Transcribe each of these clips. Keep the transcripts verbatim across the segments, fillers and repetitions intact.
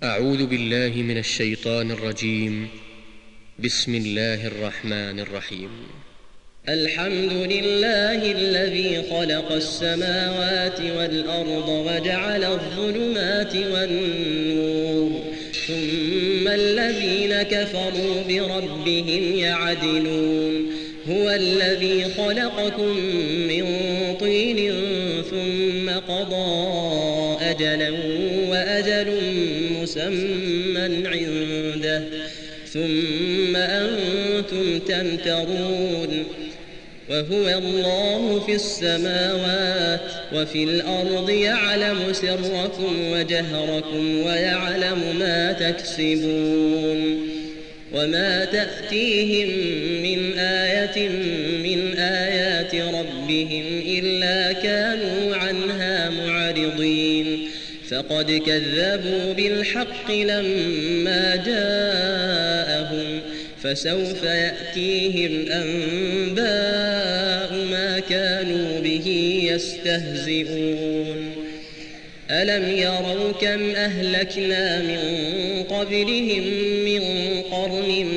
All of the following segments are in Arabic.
أعوذ بالله من الشيطان الرجيم. بسم الله الرحمن الرحيم. الحمد لله الذي خلق السماوات والأرض وجعل الظلمات والنور ثم الذين كفروا بربهم يعدلون. هو الذي خلقكم من طين ثم قضى أجلا وأجل مسمى عنده ثم أنتم تمترون. وهو الله في السماوات وفي الأرض يعلم سركم وجهركم ويعلم ما تكسبون. وما تأتيهم من آية من آيات ربهم إلا كانوا عنها معرضين. فقد كذبوا بالحق لما جاءهم فسوف يأتيهم أنباء ما كانوا به يستهزئون. ألم يروا كم أهلكنا من قبلهم من قرن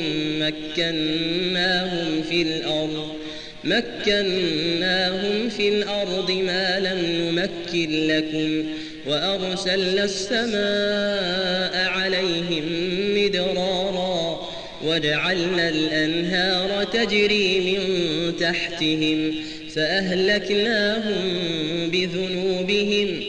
مكناهم في الأرض مكناهم في الأرض ما لم نمكن لكم وأرسلنا السماء عليهم مدرارا وجعلنا الأنهار تجري من تحتهم فأهلكناهم بذنوبهم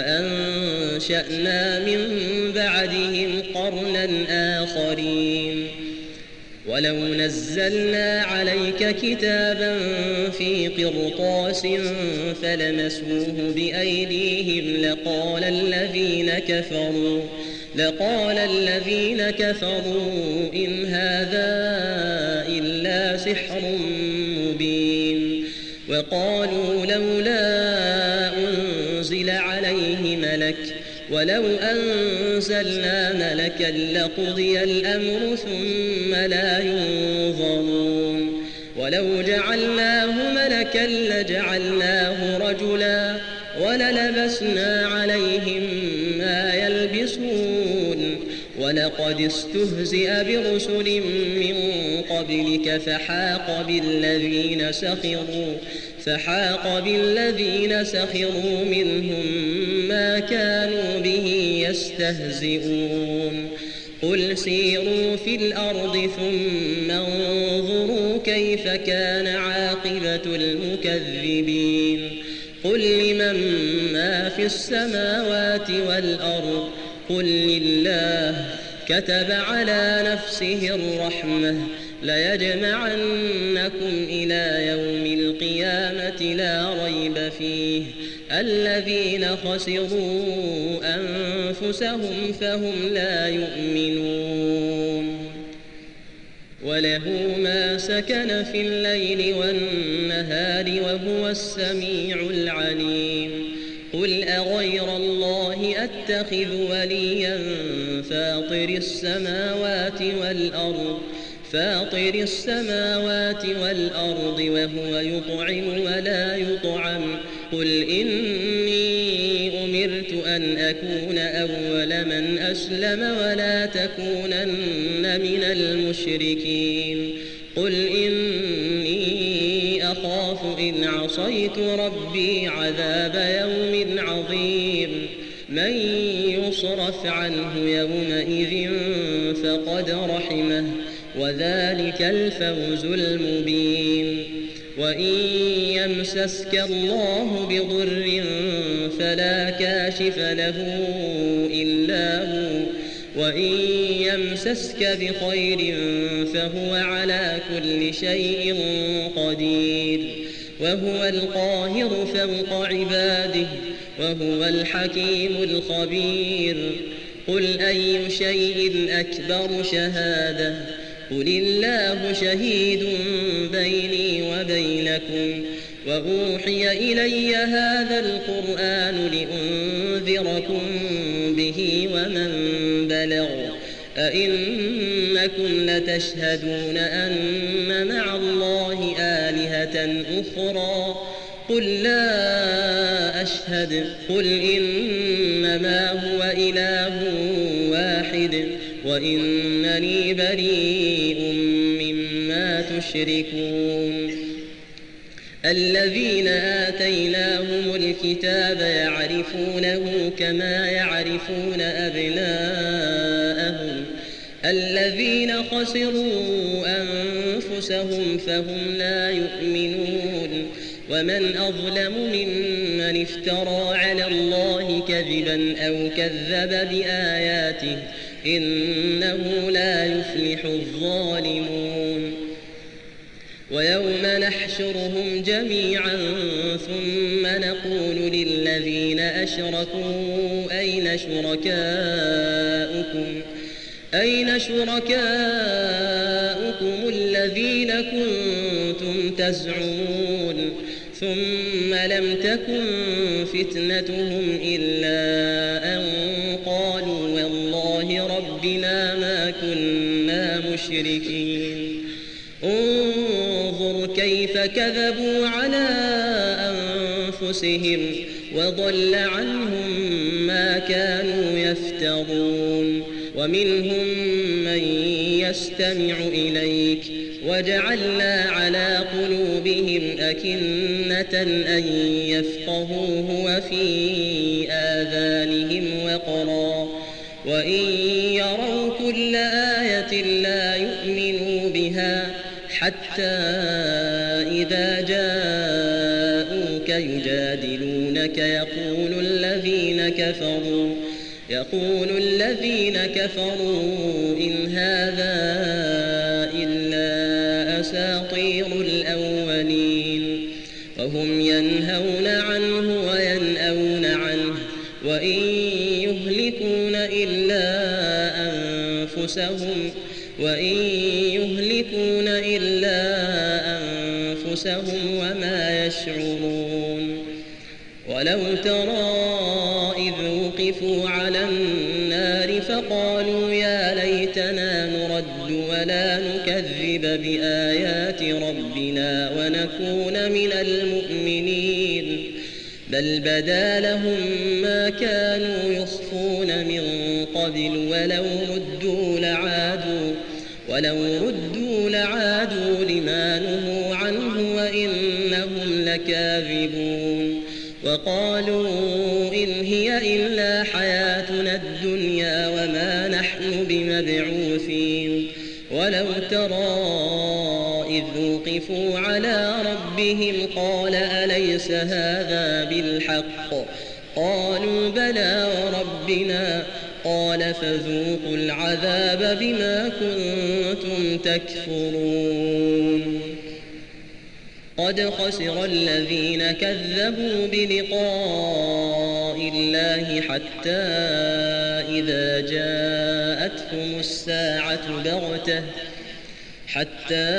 وأنشأنا من بعدهم قرنا آخرين. ولو نزلنا عليك كتابا في قرطاس فلمسوه بأيديهم لقال الذين كفروا لقال الذين كفروا إن هذا إلا سحر مبين. وقالوا لولا أنزل عليه ملك ولو أنزلنا ملكا لقضي الأمر ثم لا ينظرون. ولو جعلناه ملكا لجعلناه رجلا وللبسنا عليهم ما يلبسون. ولقد استهزئ برسل من قبلك فحاق بالذين سخروا فحاق بالذين سخروا منهم ما كانوا به يستهزئون. قل سيروا في الأرض ثم انظروا كيف كان عاقبة المكذبين. قل لمن ما في السماوات والأرض قل لله كتب على نفسه الرحمة ليجمعنكم إلى يوم القيامة لا ريب فيه الذين خسروا أنفسهم فهم لا يؤمنون. وله ما سكن في الليل والنهار وهو السميع العليم. قل أغير الله أتخذ وليا فاطر السماوات والأرض فاطر السماوات والأرض وهو يطعم ولا يطعم. قل إني أمرت أن أكون أول من أسلم ولا تكونن من المشركين. قل إني أخاف إن عصيت ربي عذاب يوم عظيم. من يصرف عنه يومئذ فقد رحمه وذلك الفوز المبين. وإن يمسسك الله بضر فلا كاشف له إلا هو وإن يمسسك بخير فهو على كل شيء قدير. وهو القاهر فوق عباده وهو الحكيم الخبير. قل أي شيء أكبر شهادة قل الله شهيد بيني وبينكم. وأوحي إلي هذا القرآن لأنذركم به ومن بلغ. أئنكم لتشهدون أن مع الله آلهة أخرى قل لا أشهد قل إنما هو إله واحد واحد وإنني بريء مما تشركون. الذين آتيناهم الكتاب يعرفونه كما يعرفون أبناءهم الذين خسروا أنفسهم فهم لا يؤمنون. ومن أظلم ممن افترى على الله كذبا أو كذب بآياته إنه لا يفلح الظالمون. ويوم نحشرهم جميعا ثم نقول للذين أشركوا أين شركاؤكم أين شركاؤكم الذين كنتم تزعمون ثم لم تكن فتنتهم إلا أن قالوا والله ربنا ما كنا مشركين. انظر كيف كذبوا على أنفسهم وضل عنهم ما كانوا يفترون. ومنهم من يستمع إليك وجعلنا على قلوبهم أكنة أن يفقهوه وفي آذانهم وقرا وإن يروا كل آية لا يؤمنوا بها حتى إذا جاءوك يجادلونك يقول الذين كفروا يقول الذين كفروا إن هذا إلا أساطير الأولين. وهم ينهون عنه وينأون عنه وإن يهلكون إلا أنفسهم وإن يهلكون إلا أنفسهم وما يشعرون. ولو ترى إذ وقفوا على النار فقالوا يا ليتنا نرد ولا نكذب بآيات ربنا ونكون من المؤمنين بل بدا لهم ما كانوا يخفون من قبل ولو ردوا لعادوا ولو ردوا لعادوا لما نهوا عنه وإنهم لكاذبون. وقالوا إن هي إلا حياتنا الدنيا وما نحن بمبعوثين. ولو ترى إذ وقفوا على ربهم قال أليس هذا بالحق قالوا بلى وربنا قال فذوقوا العذاب بما كنتم تكفرون. قد خسر الذين كذبوا بلقاء الله حتى إذا جاءتهم الساعة بغتة حتى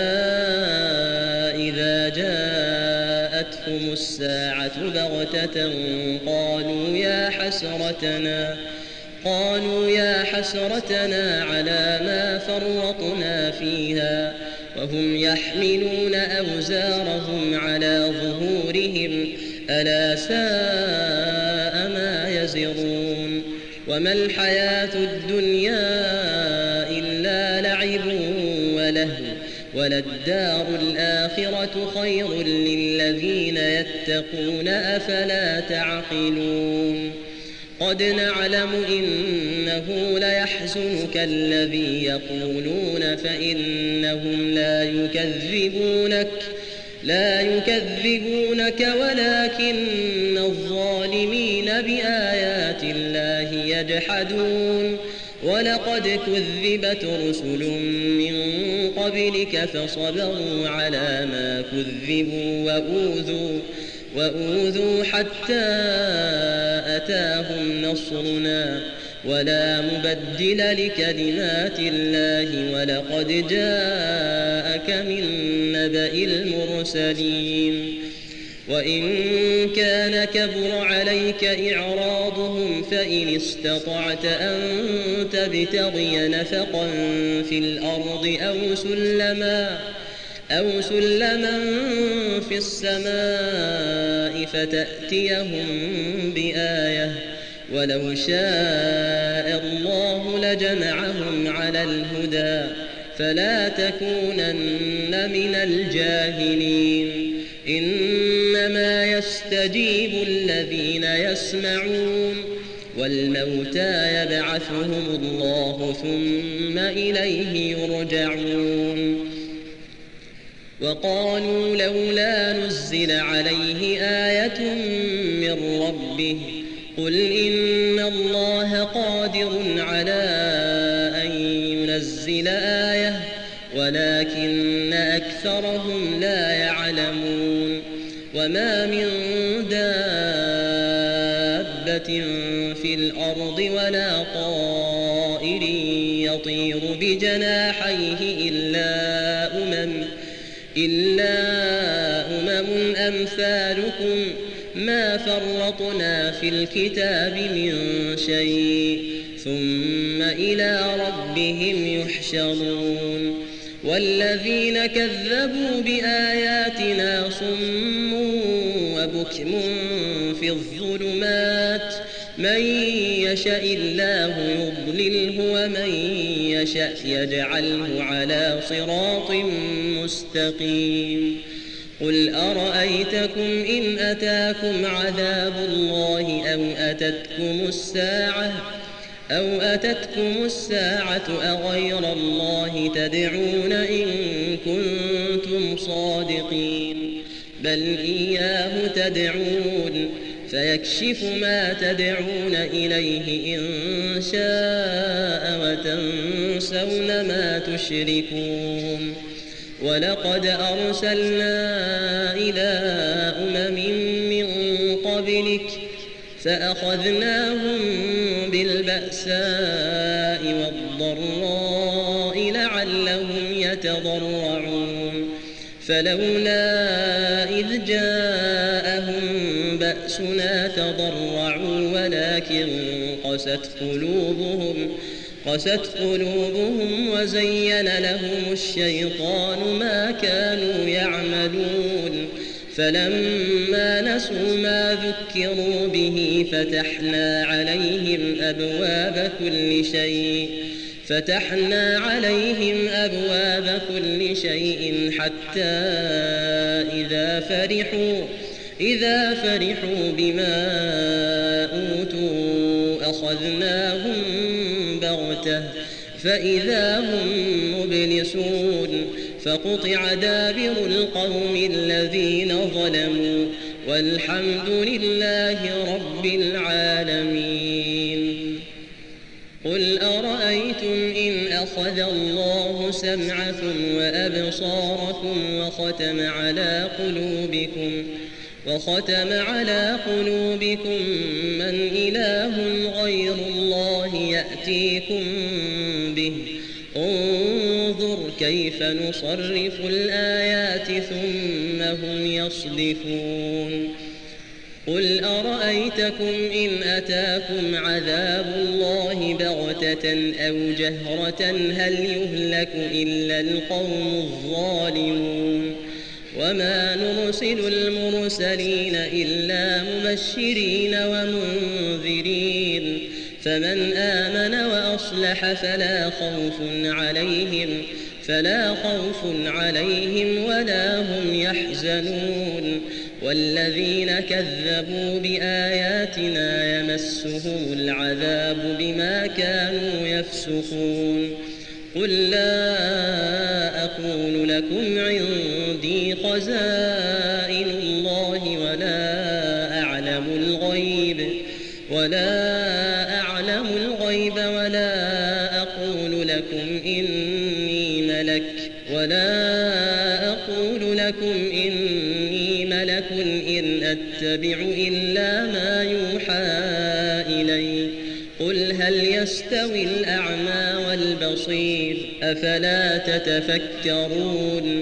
إذا جاءتهم الساعة بغتة قالوا يا حسرتنا قالوا يا حسرتنا على ما فرطنا فيها وهم يحملون أوزارهم على ظهورهم ألا ساء ما يزرون. وما الحياة الدنيا إلا لعب ولهو وللدار الآخرة خير للذين يتقون أفلا تعقلون. قد نعلم إنه ليحزنك الذي يقولون فإنهم لا يكذبونك لا يكذبونك ولكن الظالمين بآيات الله يجحدون. ولقد كذبت رسل من قبلك فصبروا على ما كذبوا وأوذوا وأوذوا حتى أتاهم نصرنا ولا مبدل لكلمات الله ولقد جاءك من نبأ المرسلين. وإن كان كبر عليك إعراضهم فإن استطعت أن تبتغي نفقا في الأرض أو سلما أو سلما في السماء فتأتيهم بآية ولو شاء الله لجمعهم على الهدى فلا تكونن من الجاهلين إنما يستجيب الذين يسمعون والموتى يبعثهم الله ثم إليه يرجعون وقالوا لولا نزل عليه آية من ربه قل إن الله قادر على أن ينزل آية ولكن أكثرهم لا يعلمون وما من دابة في الأرض ولا طائر يطير بجناحيه إلا أمم إلا أمم أمثالكم ما فرطنا في الكتاب من شيء ثم إلى ربهم يحشرون والذين كذبوا بآياتنا صم وبكم في الظلمات من يشاء الله يضلله ومن يشاء يجعله على صراط مستقيم قل أرأيتكم إن أتاكم عذاب الله أو أتتكم الساعة أو أتتكم الساعة أغير الله تدعون إن كنتم صادقين بل إياه تدعون فيكشف ما تدعون إليه إن شاء وتنسون ما تشركون ولقد أرسلنا إلى أمم من قبلك فأخذناهم بالبأساء والضراء لعلهم يتضرعون فلولا إذ جاءهم بأسنا تضرعوا ولكن قست قلوبهم قست قلوبهم وزين لهم الشيطان ما كانوا يعملون فلما نسوا ما ذكروا به فتحنا عليهم أبواب كل شيء فتحنا عليهم أبواب كل شيء حتى إذا فرحوا إذا فرحوا بما أوتوا أخذناهم بغتة فإذا هم مبلسون فقطع دابر القوم الذين ظلموا والحمد لله رب العالمين قل أرأيتم إن أخذ الله سمعكم وأبصاركم وختم على قلوبكم وختم على قلوبكم من إله غير الله يأتيكم به انظر كيف نصرف الآيات ثم هم يصدفون قل أرأيتكم إن أتاكم عذاب الله بغتة أو جهرة هل يهلك إلا القوم الظالمون وما نرسل المرسلين إلا مبشرين ومنذرين فمن آمن وأصلح فلا خوف عليهم فلا خوف عليهم ولا هم يحزنون والذين كذبوا بآياتنا يمسهم العذاب بما كانوا يفسقون قل لا أقول لكم عندي خزائن الله ولا أعلم الغيب ولا أعلم الغيب ولا أقول لكم إني ملك ولا أقول لكم إني ملك إن أتبع إلا ما يوحى إلي قل هل يستوي الأعمى والبصير أفلا تتفكرون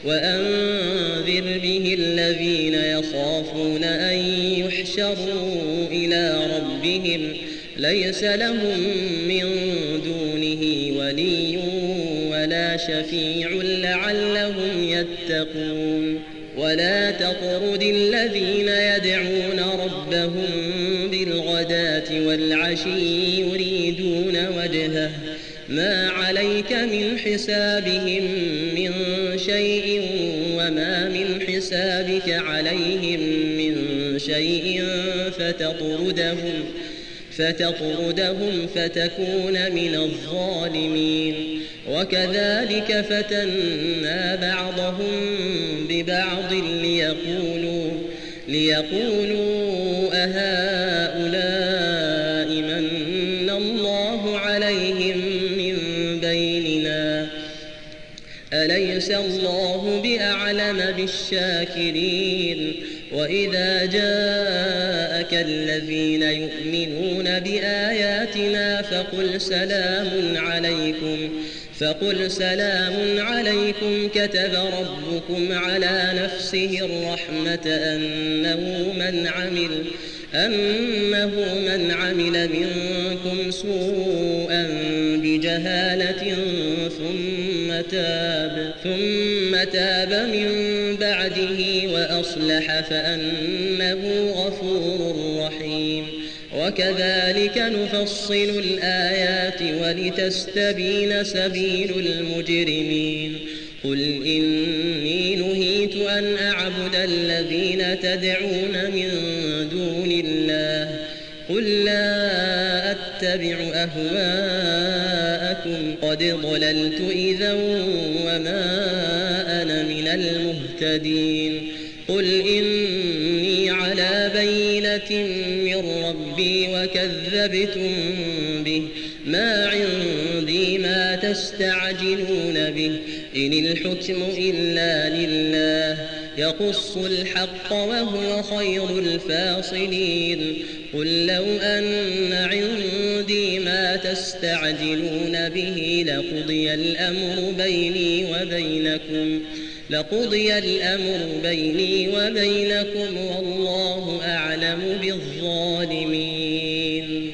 وأنذر به الذين يخافون أن يحشروا إلى ربهم ليس لهم من دونه ولي ولا شفيع لعلهم يتقون ولا تطرد الذين يدعون ربهم بالغيب بالغداة والعشي يريدون وجهه ما عليك من حسابهم من شيء وما من حسابك عليهم من شيء فتطردهم فتطردهم فتكون من الظالمين. وكذلك فتنا بعضهم ببعض ليقولوا ليقولوا أهؤلاء من الله عليهم من بيننا أليس الله بأعلم بالشاكرين. وإذا جاءك الذين يؤمنون بآياتنا فقل سلام عليكم فقل سلام عليكم كتب ربكم على نفسه الرحمة أنه من عمل أنه من عمل منكم سوءا بجهالة ثم تاب ثم تاب من بعده وأصلح فأنه غفور رحيم. وكذلك نفصل الآيات ولتستبين سبيل المجرمين. قل إني نهيت أن أعبد الذين تدعون من دون الله قل لا أتبع أهواءكم قد ضللت إذا وما أنا من المهتدين. قل إني على بينة من ربي وكذبتم به ما عندي ما تستعجلون به إن الحكم إلا لله يقص الحق وهو خير الفاصلين. قل لو أن عندي ما تستعجلون به لقضي الأمر بيني وبينكم لقضي الأمر بيني وبينكم والله أعلم بالظالمين.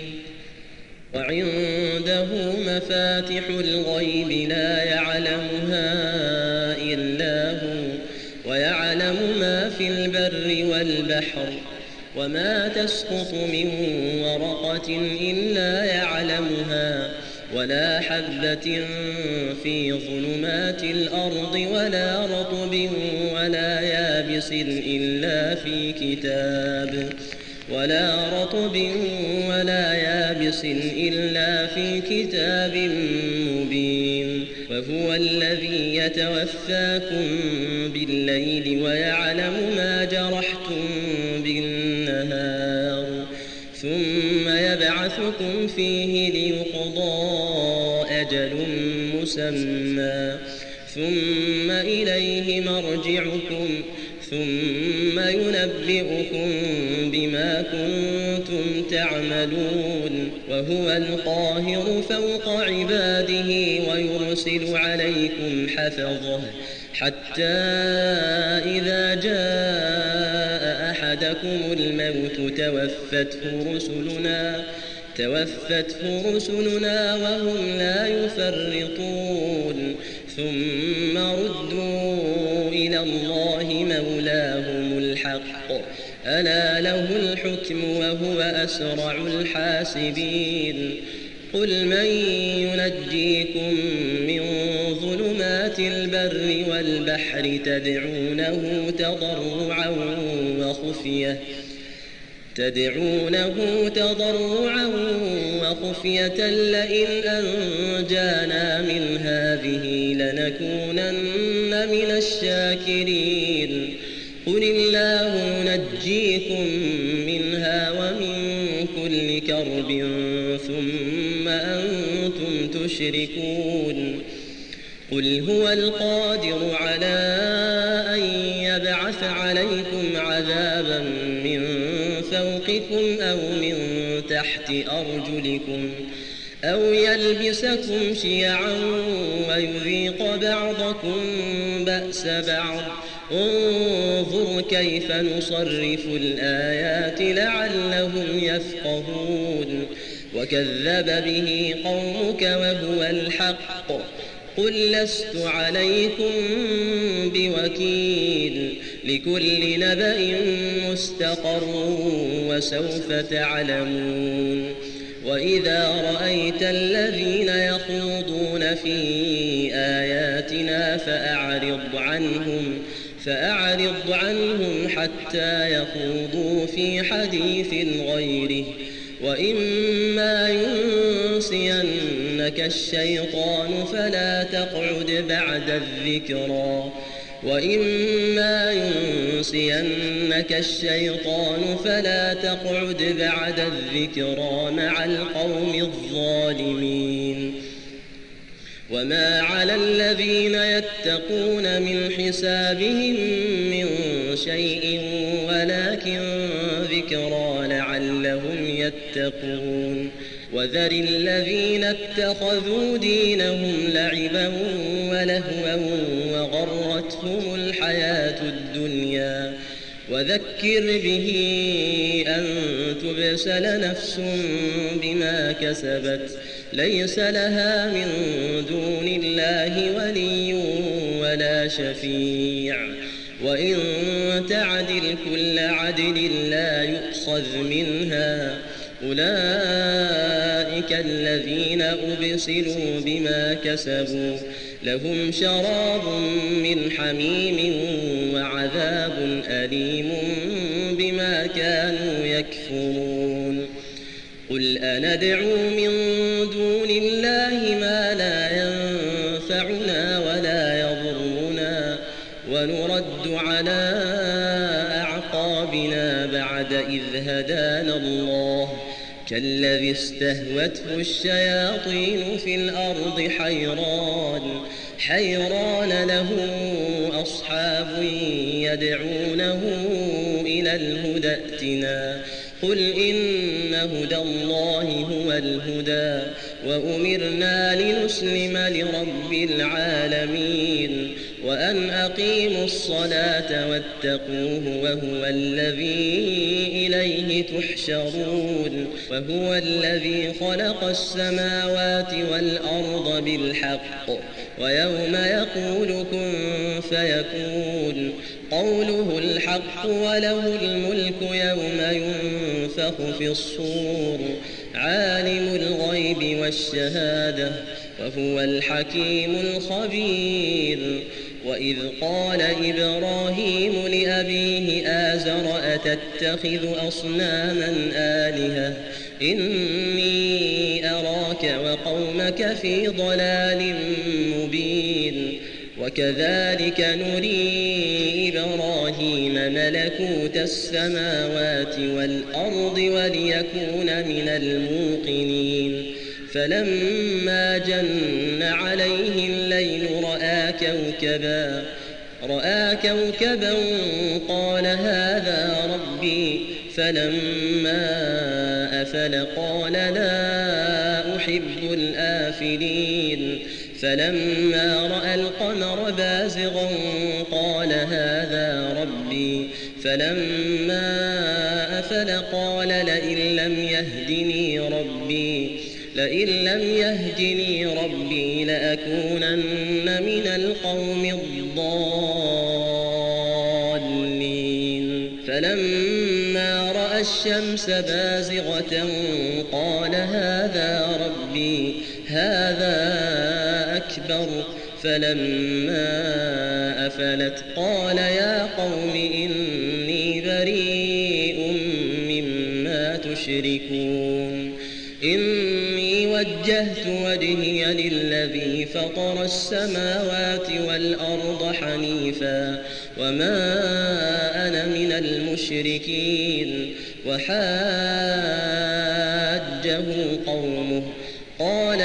وعنده مفاتح الغيب لا يعلمها إلا هو ويعلم ما في البر والبحر وما تسقط من ورقة إلا يعلمها ولا حبة في ظلمات الأرض ولا رطب ولا يابس إلا في كتاب ولا رطب ولا يابس إلا في كتاب مبين. وهو الذي يتوفاكم بالليل ويعلم ما جرحتم بالنهار ثم يبعثكم فيه ليقضى أجل مسمى ثم إليه مرجعكم ثم ينبئكم بما كنتم تعملون. وهو القاهر فوق عباده ويرسل عليكم حفظه حتى إذا جاء أحدكم الموت توفته رسلنا توفته رسلنا وهم لا يفرطون ثم ردوا إلى الله مولاهم الحق ألا له الحكم وهو أسرع الحاسبين. قل من ينجيكم من ظلمات البر والبحر تدعونه تضرعا وخفية تدعونه تضرعا وخفية لئن أنجانا من هذه لنكونن من الشاكرين. قل الله ينجيكم منها ومن كل كرب ثم أنتم تشركون. قل هو القادر على أن يبعث عليكم عذابا من فوقكم أو من تحت أرجلكم أو يلبسكم شيعا ويذيق بعضكم بأس بعض انظر كيف نصرف الآيات لعلهم يفقهون. وكذب به قومك وهو الحق قل لست عليكم بوكيل لكل نبأ مستقر وسوف تعلمون وإذا رأيت الذين يخوضون في آياتنا فأعرض عنهم فأعرض عنهم حتى يخوضوا في حديث غيره وإما ينسينك الشيطان فلا تقعد بعد الذكرى وإما ينسينك الشيطان فلا تقعد بعد الذكرى مع القوم الظالمين وما على الذين يتقون من حسابهم من شيء ولكن ذكرى لعلهم يتقون وذر الذين اتخذوا دينهم لعبا ولهوا وغرتهم الحياة الدنيا وذكر به أن تبسل نفس بما كسبت ليس لها من دون الله ولي ولا شفيع وإن تعدل كل عدل لا يؤخذ منها أولئك الذين أبسلوا بما كسبوا لهم شراب من حميم وعذاب أليم بما كانوا يكفرون قل أندعو من دون الله ما لا ينفعنا ولا يضرنا ونرد على أعقابنا بعد إذ هدانا الله كالذي استهوته الشياطين في الأرض حيران حيران له أصحاب يدعونه إلى الهدى ائتنا قل إن هدى الله هو الهدى وأمرنا لنسلم لرب العالمين وأن أقيموا الصلاة واتقوه وهو الذي إليه تحشرون وهو الذي خلق السماوات والأرض بالحق ويوم يقول كن فيكون قوله الحق وله الملك يوم ينفخ في الصور عالم الغيب والشهادة وهو الحكيم الخبير وإذ قال إبراهيم لأبيه آزر أتتخذ أصناما آلهة إني أراك وقومك في ضلال مبين وكذلك نري إبراهيم ملكوت السماوات والأرض وليكون من الموقنين فلما جن عليه الليل رأى كوكبا رأى كوكبا قال هذا ربي فلما أفل قال لا أحب الآفلين فلما رأى القمر بازغا قال هذا ربي فلما أفل قال لئن لم يهدني ربي لئن لم يهدني ربي لأكونن من القوم الضالين فلما رأى الشمس بازغة قال هذا ربي هذا أكبر فلما أفلت قال يا قوم إني بريء مما تشركون إني وجهت وجهي للذي فطر السماوات والأرض حنيفا وما أنا من المشركين وحاجه قومه قال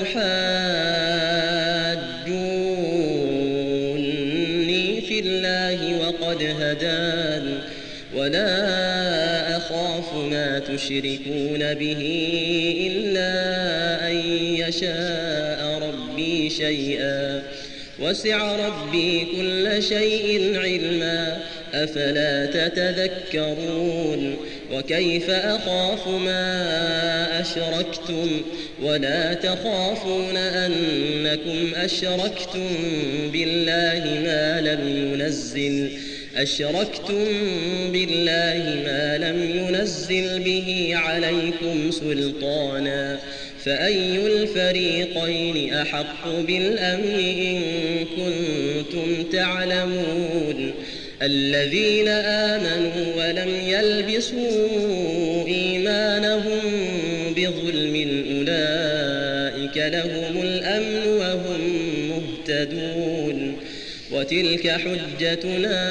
أتحاجوني في الله وقد هدان ولا أخاف ما تشركون به إلا أن يشاء ربي شيئا وسع ربي كل شيء علما أفلا تتذكرون وكيف أخاف ما أشركتم ولا تخافون أنكم أشركتم بالله ما لم ينزل أشركتم بالله ما لم ينزل به عليكم سلطانا فأي الفريقين أحق بالأمن إن كنتم تعلمون الذين آمنوا ولم يلبسوا إيمانهم بظلم أولئك لهم الأمن وهم مهتدون وتلك حجتنا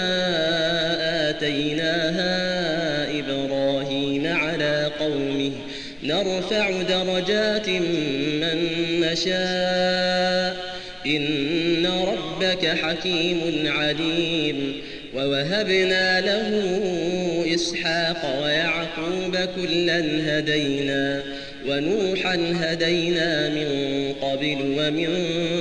آتيناها إبراهيم على قومه نرفع درجات من نشاء إن ربك حكيم عليم ووهبنا له إسحاق ويعقوب كلا هدينا ونوحا هدينا من قبل ومن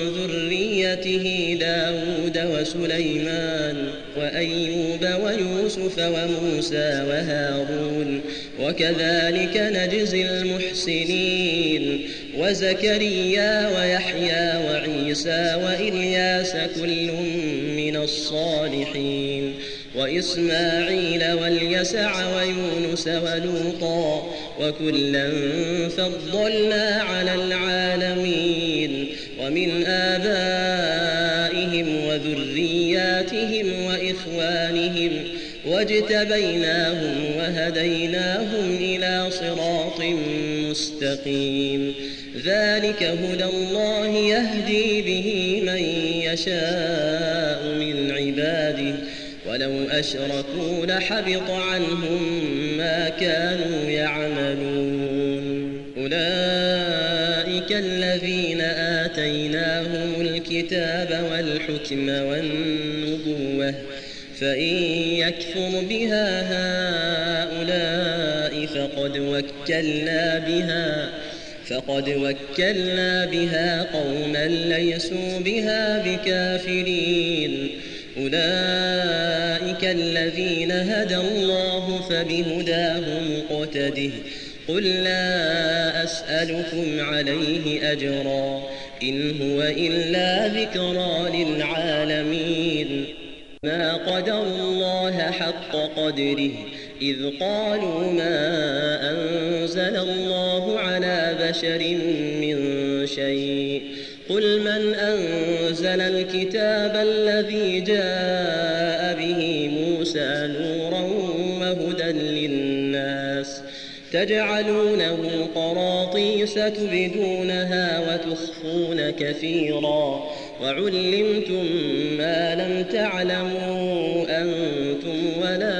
ذريته داود وسليمان وأيوب ويوسف وموسى وهارون وكذلك نجزي المحسنين وزكريا ويحيى وعيسى وإلياس كل من الصالحين وإسماعيل واليسع ويونس ولوطا وكلا فضلنا على العالمين ومن آبائهم وذرياتهم وإخوانهم واجتبيناهم وهديناهم إلى صراط مستقيم ذلك هدى الله يهدي به من يشاء من عباده ولو أشركوا لحبط عنهم ما كانوا يعملون أولئك الذين آتيناهم الكتاب والحكم والنبوة فإن يكفر بها هؤلاء فقد وكلنا بها فقد وكلنا بها قوما ليسوا بها بكافرين أولئك الذين هدى الله فبهداه مقتده قل لا أسألكم عليه أجرا إن هو إلا ذكرى للعالمين ما قدروا الله حق قدره إذ قالوا ما أنزل الله على بشر من شيء قل من أنزل الكتاب الذي جاء به موسى نورا وهدى للناس تجعلونه قراطيس تبدونها وتخفون كثيرا وعلمتم ما لم تعلموا أنتم ولا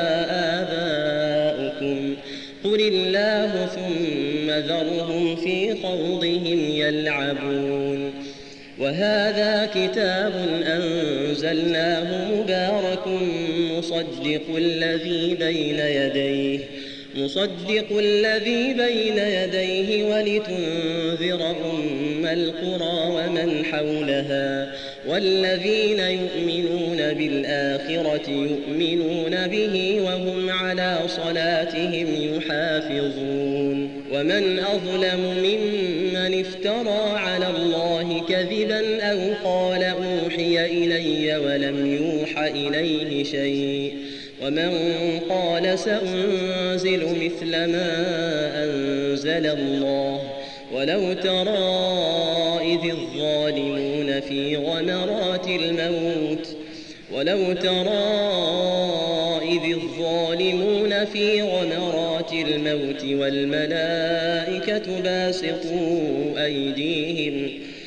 آباؤكم قل الله ثم ذرهم في خوضهم يلعبون وهذا كتاب أنزلناه مبارك مصدق الذي بين يديه مصدق الذي بين يديه ولتنذر أم القرى ومن حولها والذين يؤمنون بالآخرة يؤمنون به وهم على صلاتهم يحافظون ومن أظلم ممن افترى على الله كذبا أو قال أوحي إلي ولم يوح إليه شيء ومن قال سأنزل مثل ما أنزل الله ولو ترى إذ الظالمون في غمرات الموت ولو ترى إذ الظالمون في غمرات الموت والملائكة باسطوا أيديهم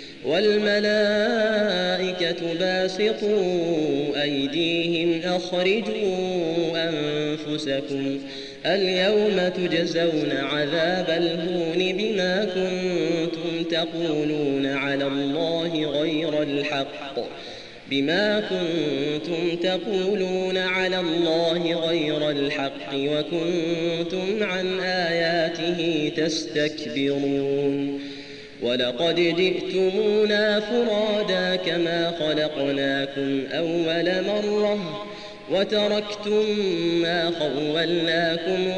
والملائكة باسطوا أيديهم أخرجوا أنفسكم اليوم تجزون عذاب الهون بما كنتم تقولون على الله غير الحق بما كنتم تقولون على الله غير الحق وكنتم عن آياته تستكبرون ولقد جئتمونا فرادا كما خلقناكم أول مرة وتركتم ما خولناكم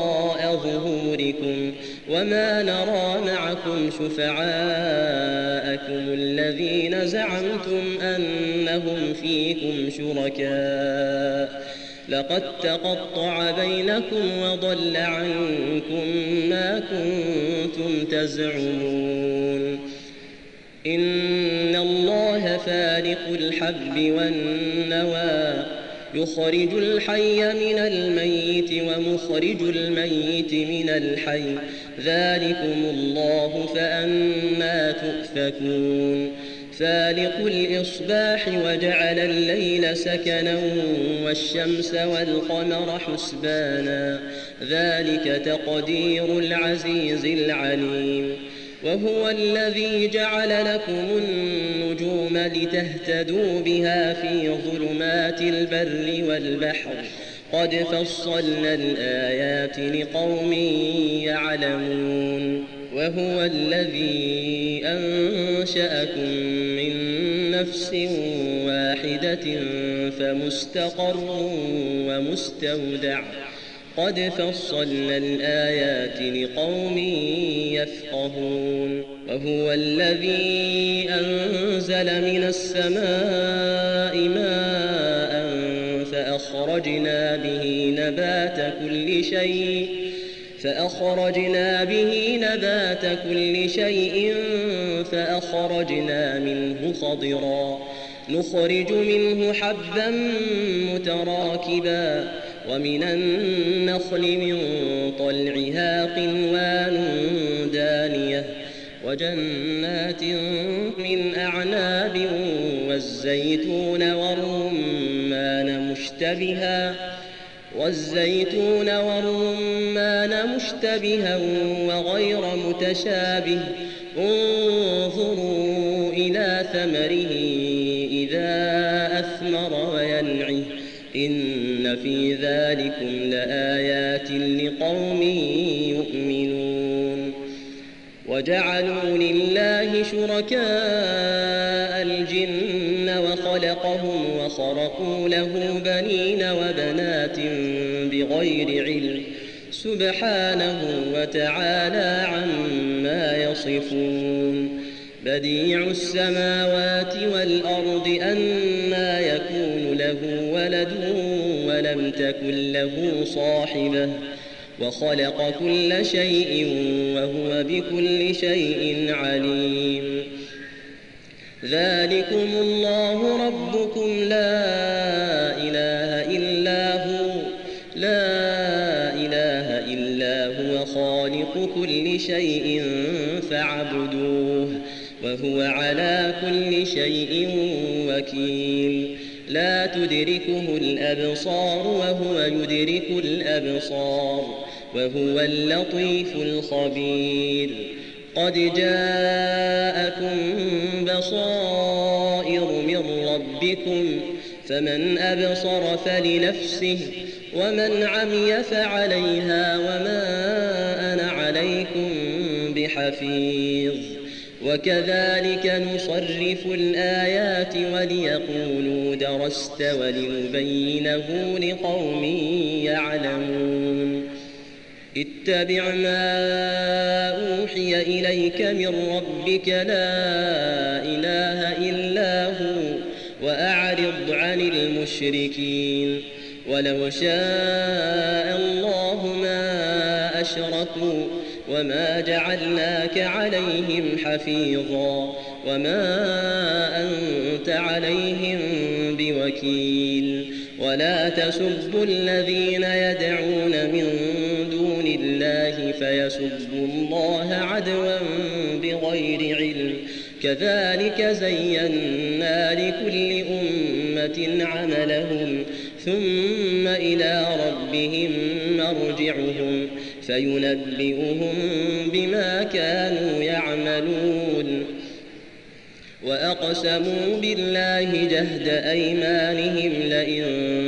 وراء ظهوركم وما نرى معكم شفعاءكم جاءكم الذين زعمتم أنهم فيكم شركاء لقد تقطع بينكم وضل عنكم ما كنتم تزعمون إن الله فالق الحب والنوى يخرج الحي من الميت ومخرج الميت من الحي ذلكم الله فأنى تؤفكون فالق الإصباح وجعل الليل سكنا والشمس والقمر حسبانا ذلك تقدير العزيز العليم وهو الذي جعل لكم النجوم لتهتدوا بها في ظلمات البر والبحر قد فصلنا الآيات لقوم يعلمون وهو الذي أنشأكم من نفس واحدة فمستقر ومستودع قد فصلنا الآيات لقوم يفقهون وهو الذي أنزل من السماء ماء فأخرجنا به نبات كل شيء فأخرجنا به نبات كل شيء فأخرجنا منه خضرا نخرج منه حبا متراكبا ومن النخل من طلعها قنوان دانية وجنات من أعناب والزيتون والرمان مشتبها والزيتون والرمان مشتبها وغير متشابه انظروا إلى ثمره إذا أثمر وينعه إن في ذلكم لآيات لقوم يؤمنون وجعلوا لله شركاء الجن وخلقهم وخرقوا له بنين وبنات بغير علم سبحانه وتعالى عما يصفون بديع السماوات والأرض أنى يكون له ولد ولم تكن له صاحبة وخلق كل شيء وهو بكل شيء عليم ذلكم الله ربكم لا إله إلا هو لا إله إلا هو خالق كل شيء فاعبدوه وهو على كل شيء وكيل لا تدركه الأبصار وهو يدرك الأبصار وهو اللطيف الخبير قد جاءكم بصائر من ربكم فمن أبصر فلنفسه ومن عمي فعليها وما أنا عليكم بحفيظ وكذلك نصرف الآيات وليقولوا درست ولنبينه لقوم يعلمون اتبع ما أوحي إليك من ربك لا إله إلا هو وأعرض عن المشركين ولو شاء الله ما أشركوا وما جعلناك عليهم حفيظا وما أنت عليهم بوكيل ولا تسبوا الذين يدعون من دون الله فيسبوا الله عدوا بغير علم كذلك زينا لكل أمة عملهم ثم إلى ربهم مرجعهم فينبئهم بما كانوا يعملون وأقسموا بالله جهد أيمانهم لئن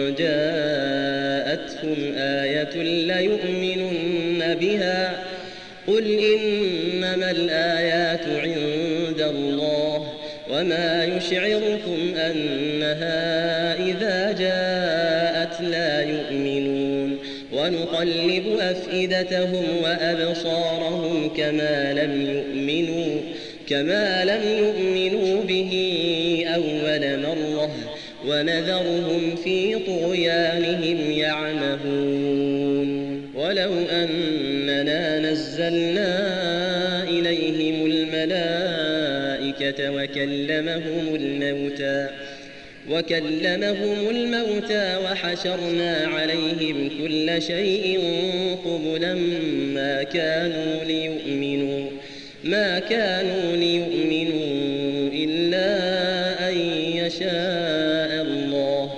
جاءتهم آية ليؤمنن بها قل إنما الآيات عند الله وما يشعركم أنها إذا جاءت لا يؤمنون ونقلب أفئدتهم وأبصارهم كما لم يؤمنوا كما لم يؤمنوا به أول مرة ونذرهم في طغيانهم يعمهون ولو أننا نزلنا إليهم الملائكة وكلمهم الموتى وكلمهم الموتى وحشرنا عليهم كل شيء قبلا ما كانوا ليؤمنوا ما كانوا ليؤمنوا إلا أن يشاء الله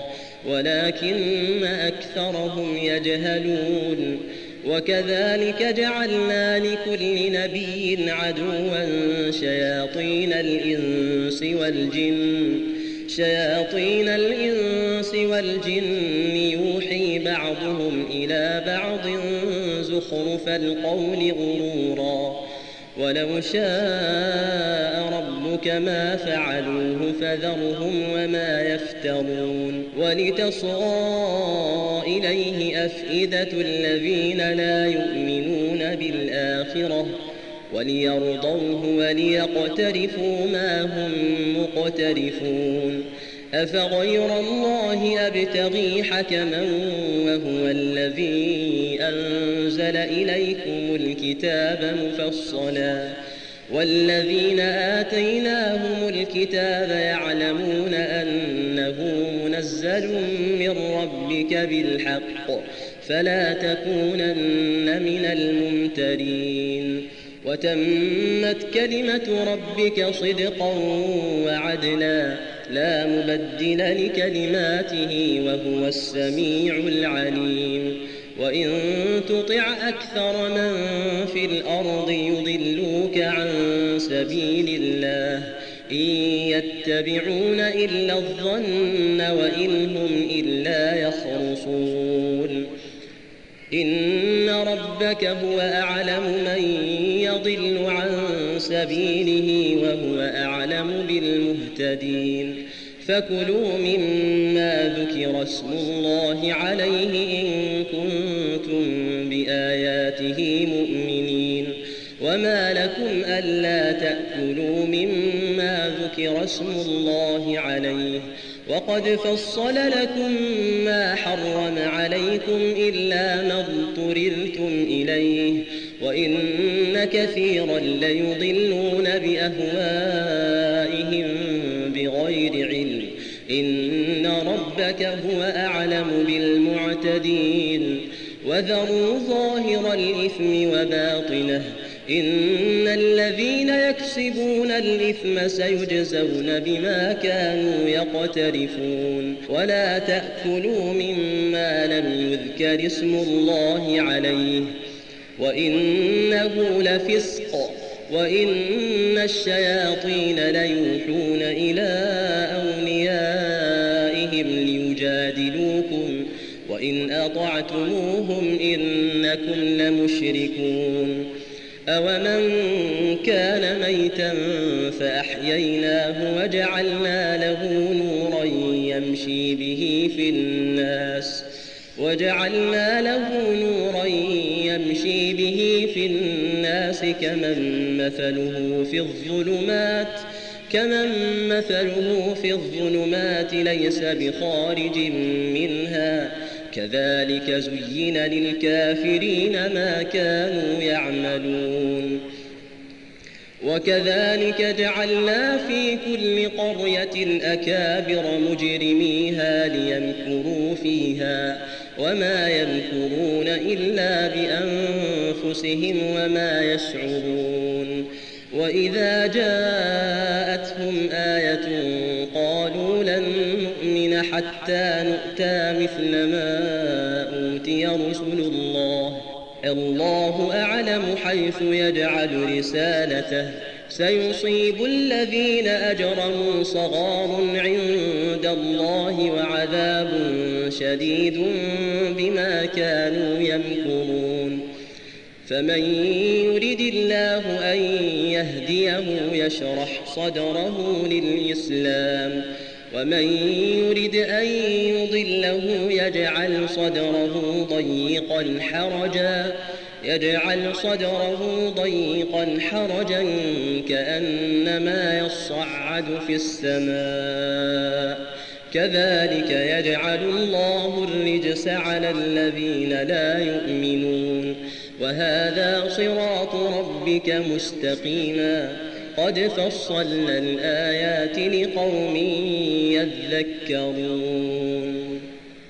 ولكن أكثرهم يجهلون وكذلك جعلنا لكل نبي عدوا شياطين الإنس والجن شياطين الإنس والجن يوحي بعضهم إلى بعض زخرف القول غرورا ولو شاء ربك ما فعلوه فذرهم وما يفترون ولتصغى إليه أفئدة الذين لا يؤمنون بالآخرة وليرضوه وليقترفوا ما هم مقترفون أفغير الله أبتغي حكما وهو الذي أنزل إليكم الكتاب مفصلا والذين آتيناهم الكتاب يعلمون أنه منزل من ربك بالحق فلا تكونن من الممترين وتمت كلمة ربك صدقا وعدلا لا مبدل لكلماته وهو السميع العليم وإن تطع أكثر من في الأرض يضلوك عن سبيل الله إن يتبعون إلا الظن وإن هم إلا يخرصون إن ربك هو أعلم من يضل عن سبيله وهو أعلم بالمهتدين فكلوا مما ذكر اسم الله عليه إن كنتم بآياته مؤمنين وما لكم ألا تأكلوا مما ذكر اسم الله عليه وقد فصل لكم ما حرم عليكم إلا ما اضطررتم إليه وإن كثيرا ليضلون بأهوائهم بغير علم إن ربك هو أعلم بالمعتدين وذروا ظاهر الإثم وباطنه إن الذين يكسبون الإثم سيجزون بما كانوا يقترفون ولا تأكلوا مما لم يذكر اسم الله عليه وإنه لفسق وإن الشياطين ليوحون إلى أوليائهم ليجادلوكم وإن أطعتموهم إنكم لمشركون أومن كان ميتا فأحييناه وجعلنا له نورا يمشي به في الناس وجعلنا له نورا يمشي به في الناس كمن مثله في الظلمات كمن مثله في الظلمات ليس بخارج منها كذلك زين للكافرين ما كانوا يعملون وكذلك جعلنا في كل قرية أكابر مجرميها ليمكروا فيها وما يمكرون إلا بأنفسهم وما يشعرون وإذا جاءتهم آية قالوا لن نؤمن حتى نؤتى مثل ما أوتي رسل الله الله أعلم حيث يجعل رسالته سيصيب الذين أجرموا صغار عند الله وعذاب شديد بما كانوا يمكرون فمن يرد الله أن يهديه يشرح صدره للإسلام ومن يرد أن يضله يجعل صدره ضيقا حرجا يجعل صدره ضيقا حرجا كأنما يصعد في السماء كذلك يجعل الله الرجس على الذين لا يؤمنون وهذا صراط ربك مستقيما قد فصلنا الآيات لقوم يذكرون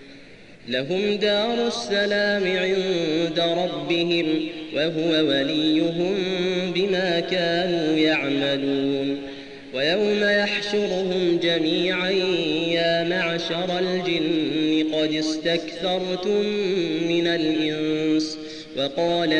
لهم دار السلام عند ربهم وهو وليهم بما كانوا يعملون ويوم يحشرهم جميعا يا معشر الجن قد استكثرتم من الإنس وقال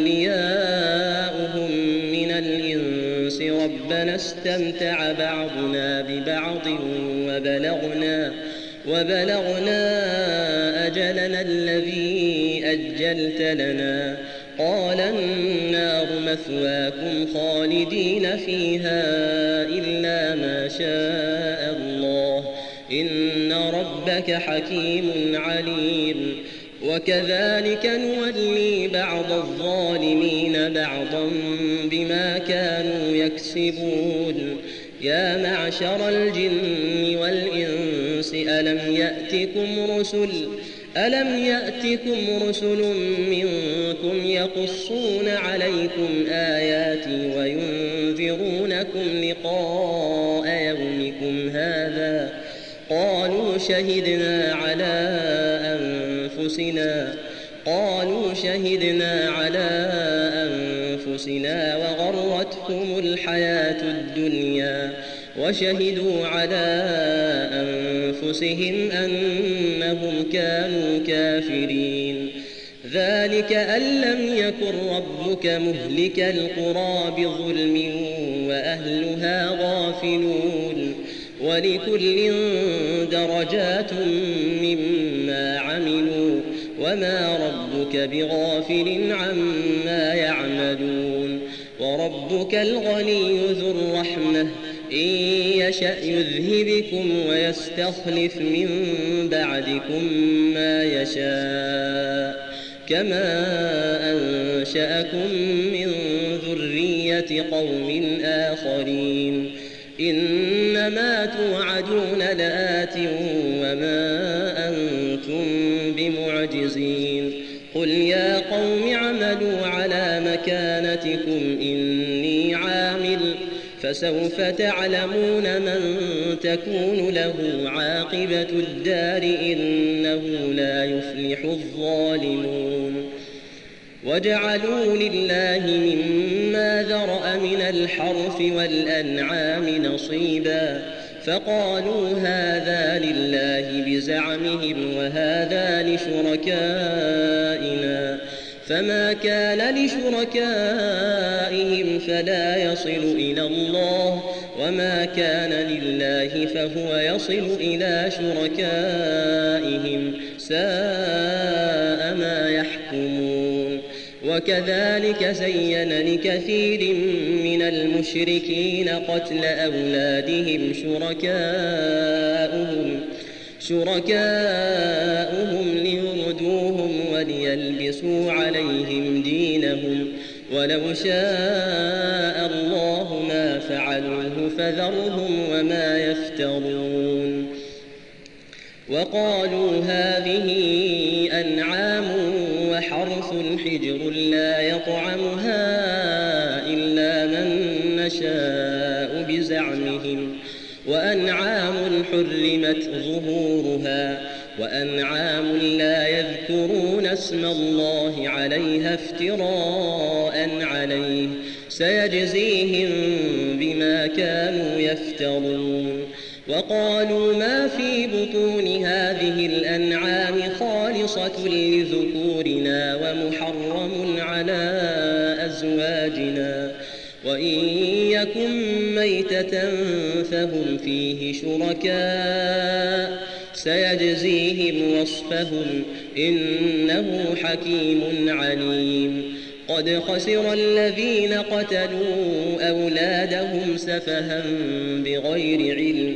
أولياؤهم من الإنس ربنا استمتع بعضنا ببعض وبلغنا وبلغنا أجلنا الذي أجلت لنا قال النار مثواكم خالدين فيها إلا ما شاء الله إن ربك حكيم عليم وكذلك نولي بعض الظالمين بعضا بما كانوا يكسبون يا معشر الجن والإنس ألم يأتكم رسل ألم يأتكم رسل منكم يقصون عليكم آياتي وينذرونكم لقاء يومكم هذا قالوا شهدنا على أنفسنا قالوا شهدنا على أنفسنا وغرتهم الحياة الدنيا وشهدوا على أنفسهم أنهم كانوا كافرين ذلك أن لم يكن ربك مهلك القرى بظلم وأهلها غافلون ولكل درجات مما عملوا وما ربك بغافل عما يعملون وربك الغني ذو الرحمة إن يشأ يذهبكم ويستخلف من بعدكم ما يشاء كما أنشأكم من ذرية قوم آخرين إنما توعدون لآت وما أنتم بمعجزين قل يا قوم اعملوا على مكانتكم إني عامل فسوف تعلمون من تكون له عاقبة الدار إنه لا يفلح الظالمون وجعلوا لله مما ذرأ من الحرث والأنعام نصيبا فقالوا هذا لله بزعمهم وهذا لشركائنا فما كان لشركائهم فلا يصل إلى الله وما كان لله فهو يصل إلى شركائهم ساء ما يحكمون وكذلك زين لكثير من المشركين قتل أولادهم شركاؤهم شركاؤهم ليردوهم وليلبسوا عليهم دينهم ولو شاء الله ما فعلوه فذرهم وما يفترون وقالوا هذه أنعام وحرث حجر لا يطعمها إلا من نشاء بزعمهم وأنعام حرمت ظهورها وأنعام لا يذكرون اسم الله عليها افتراء عليه سيجزيهم بما كانوا يفترون وقالوا ما في بطون هذه الأنعام خالصة لذكورنا ومحرم على أزواجنا وإن يكن ميتة فهم فيه شركاء سيجزيهم وصفهم إنه حكيم عليم قد خسر الذين قتلوا أولادهم سفها بغير علم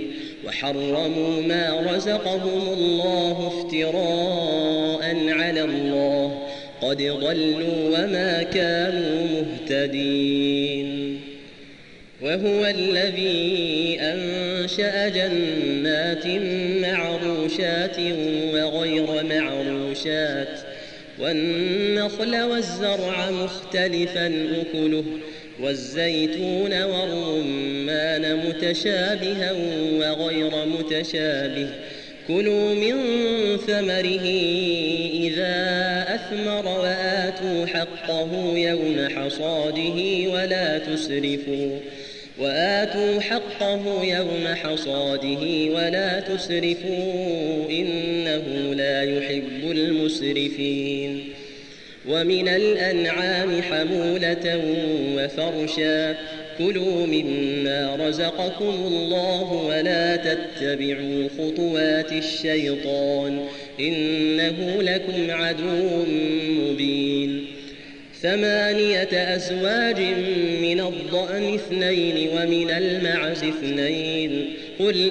وحرموا ما رزقهم الله افتراء على الله قد ضلوا وما كانوا مهتدين. وهو الذي أنشأ جنات معروشات وغير معروشات والنخل والزرع مختلفا أكله والزيتون والرمان متشابها وغير متشابه كلوا من ثمره إذا أثمر وآتوا حقه يوم حصاده ولا تسرفوا وآتوا حقه يوم حصاده ولا تسرفوا إنه لا يحب المسرفين. ومن الأنعام حمولة وفرشا كلوا مما رزقكم الله ولا تتبعوا خطوات الشيطان إنه لكم عدو مبين. ثمانية أزواج من الضأن اثنين ومن المعز اثنين قل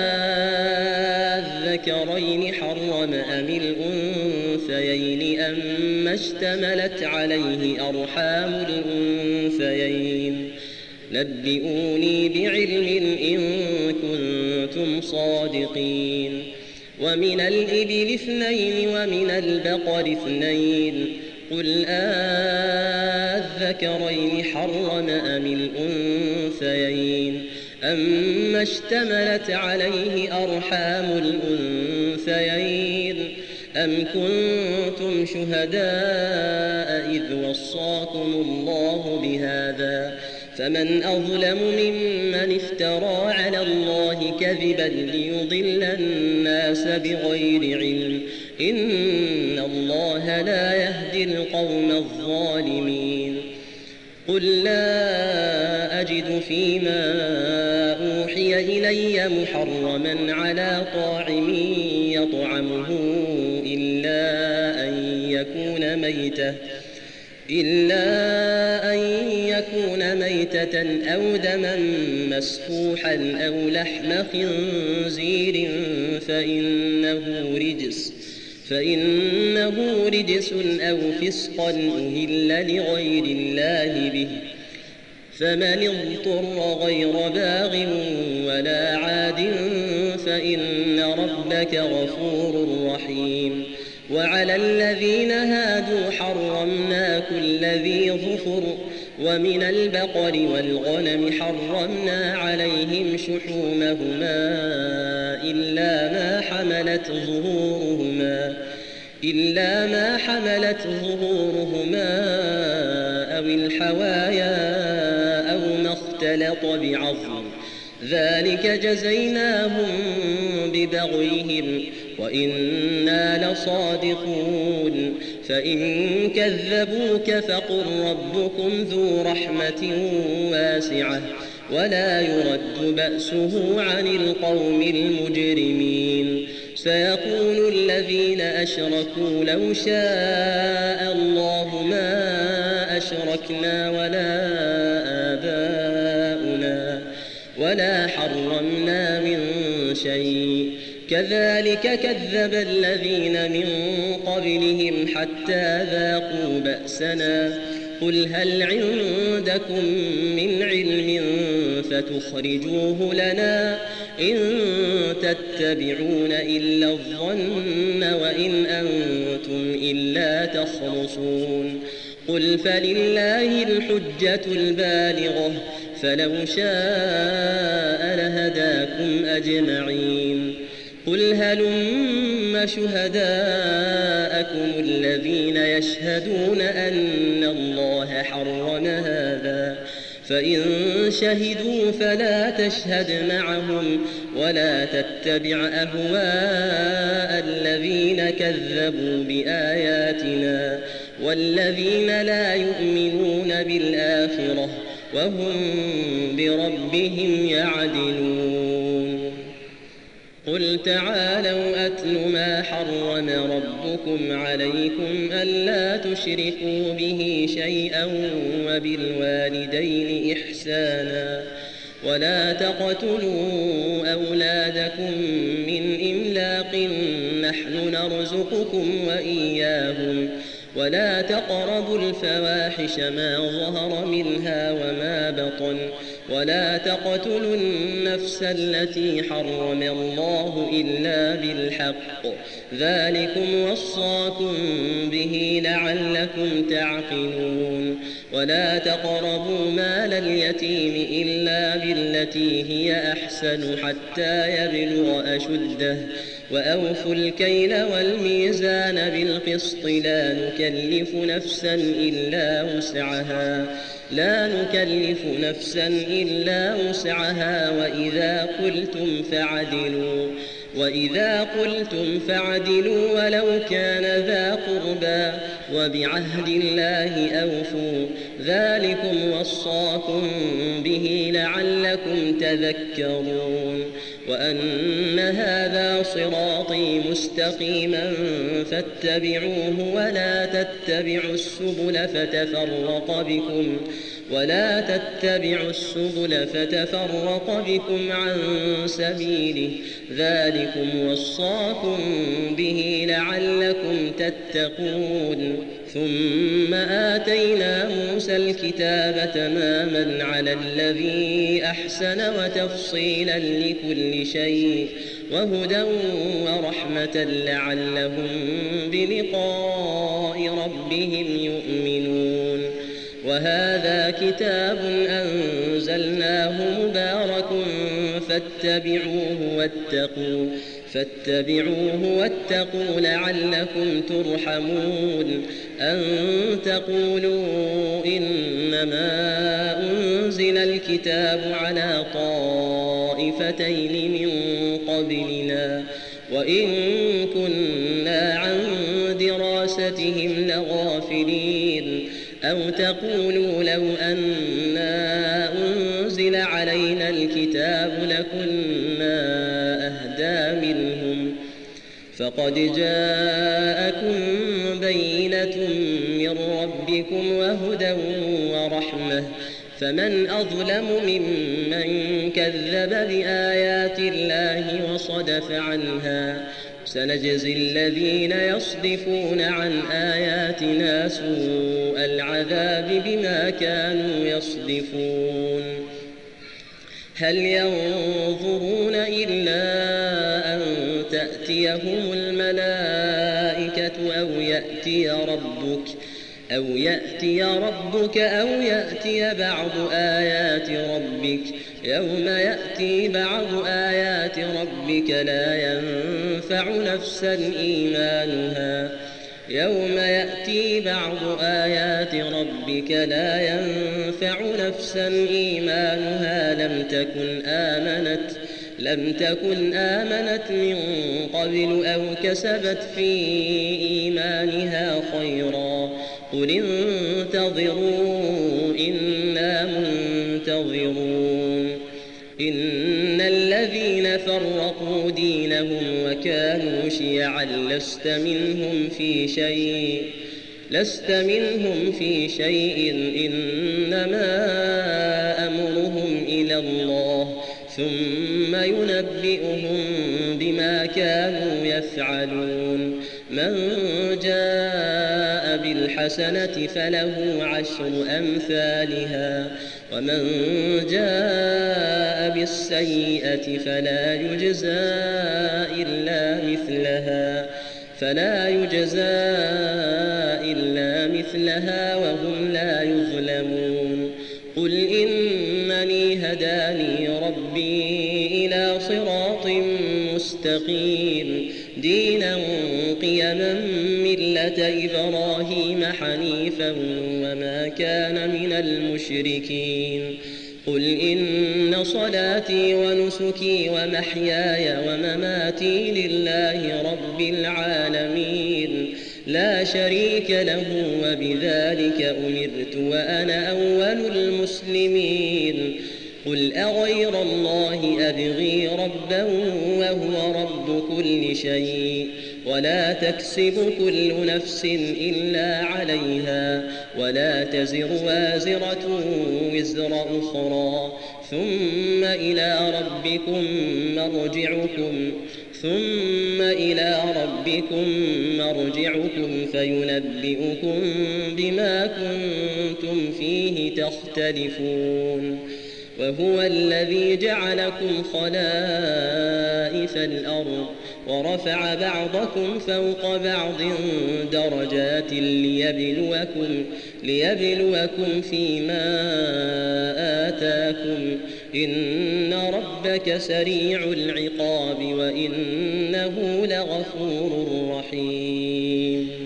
آذكرين حرم أم الأنثيين أما اشتملت عليه أرحام الأنثيين نبئوني بعلم إن كنتم صادقين. ومن الإبل اثنين ومن البقر اثنين قل آذكرين حرم أم الأنثيين أما اشتملت عليه أرحام الأنثيين أم كنتم شهداء إذ وصاكم الله بهذا فمن أظلم ممن افترى على الله كذبا ليضل الناس بغير علم إن الله لا يهدي القوم الظالمين. قل لا أجد فيما أوحي إلي محرما على طاعم يطعمه إلا أن يكون ميتة إلا أن يكون ميتة أو دما مسفوحا أو لحم خنزير فإنه رجس فإنه رجس أو فسقا أهل لغير الله به فمن اضطر غير باغ ولا عاد فإن ربك غفور رحيم. وعلى الذين هادوا حرمنا كل ذي ظفر ومن البقر والغنم حرمنا عليهم شحومهما إلا ما حملت ظهورهما إلا ما حملت ظهورهما أو الحوايا أو ما اختلط بعظم ذلك جزيناهم ببغيهم وإنا لصادقون. فإن كذبوك فقل ربكم ذو رحمة واسعة ولا يرد بأسه عن القوم المجرمين. سيقول الذين أشركوا لو شاء الله ما أشركنا ولا آباؤنا ولا حرمنا من شيء كذلك كذب الذين من قبلهم حتى ذاقوا بأسنا قل هل عندكم من علم فتخرجوه لنا إن تتبعون إلا الظن وإن أنتم إلا تخرصون. قل فلله الحجة البالغة فلو شاء لهداكم أجمعين. قل هلم شهداءكم الذين يشهدون أن الله حرم هذا فإن شهدوا فلا تشهد معهم ولا تتبع أهواء الذين كذبوا بآياتنا والذين لا يؤمنون بالآخرة وهم بربهم يعدلون. قل تعالوا أتل ما حرم ربكم عليكم ألا تشركوا به شيئا وبالوالدين إحسانا ولا تقتلوا أولادكم من إملاق نحن نرزقكم وإياهم ولا تقربوا الفواحش ما ظهر منها وما بطن ولا تقتلوا النفس التي حرم الله إلا بالحق ذلكم وصاكم به لعلكم تعقلون ولا تقربوا مال اليتيم إلا بالتي هي أحسن حتى يبلغ أشده وأوفوا الكيل والميزان بالقسط لا نكلف نفسا إلا وسعها لا نكلف نفسا إلا وسعها وإذا قلتم فعدلوا وإذا قلتم فعدلوا ولو كان ذا قربى وبعهد الله أوفوا ذلكم وصاكم به لعلكم تذكرون وأن هذا صراطي مستقيما فاتبعوه ولا تتبعوا السبل فتفرق بكم ولا تتبعوا السبل فتفرق بكم عن سبيله ذلكم وصاكم به لعلكم تتقون ثم آتينا موسى الكتاب تماما على الذي أحسن وتفصيلا لكل شيء وهدى ورحمة لعلهم بلقاء ربهم يؤمنون وهذا كتاب أنزلناه مبارك فاتبعوه واتقوا فاتبعوه واتقوا لعلكم ترحمون أن تقولوا إنما أنزل الكتاب على طائفتين من قبلنا وإن كنا عن دراستهم لغافلين أو تقولوا لو أنا أنزل علينا الكتاب لكنا أهدى منهم فقد جاءكم بينة من ربكم وهدى ورحمة فمن أظلم ممن كذب بآيات الله وصدف عنها سنجزي الذين يصدفون عن آياتنا سوء العذاب بما كانوا يصدفون هل ينظرون إلا أن تأتيهم الملائكة أو يأتي ربك أو يأتي ربك أو يأتي بعض آيات ربك يوم يأتي بعض آيات ربك لا ينفع نفسا إيمانها يوم يأتي بعض آيات ربك لا ينفع نفسا إيمانها لم تكن آمنت لم تكن آمنت من قبل أو كسبت في إيمانها خيرا قل انتظروا إنا منتظرون إن الذين فرقوا دينهم وكانوا شيعا لست منهم في شيء لست منهم في شيء إنما أمرهم إلى الله ثم ينبئهم بما كانوا يفعلون من جاء بالحسنة فله عشر أمثالها ومن جاء بالسيئة فلا يجزى إلا مثلها فلا يجزى إلا مثلها وهم لا يظلمون قل إنني هداني ربي إلى صراط مستقيم دينا قيما ملة إبراهيم حنيفا وما كان من المشركين قل إن صلاتي ونسكي ومحياي ومماتي لله رب العالمين لا شريك له وبذلك أمرت وأنا أول المسلمين قل أغير الله أبغي ربا وهو رب كل شيء ولا تكسب كل نفس إلا عليها ولا تزر وازرة وزر أخرى ثم إلى ربكم مرجعكم ثم إلى ربكم مرجعكم فينبئكم بما كنتم فيه تختلفون وهو الذي جعلكم خلائف الأرض ورفع بعضكم فوق بعض درجات ليبلوكم, ليبلوكم فيما آتاكم إن ربك سريع العقاب وإنه لغفور رحيم.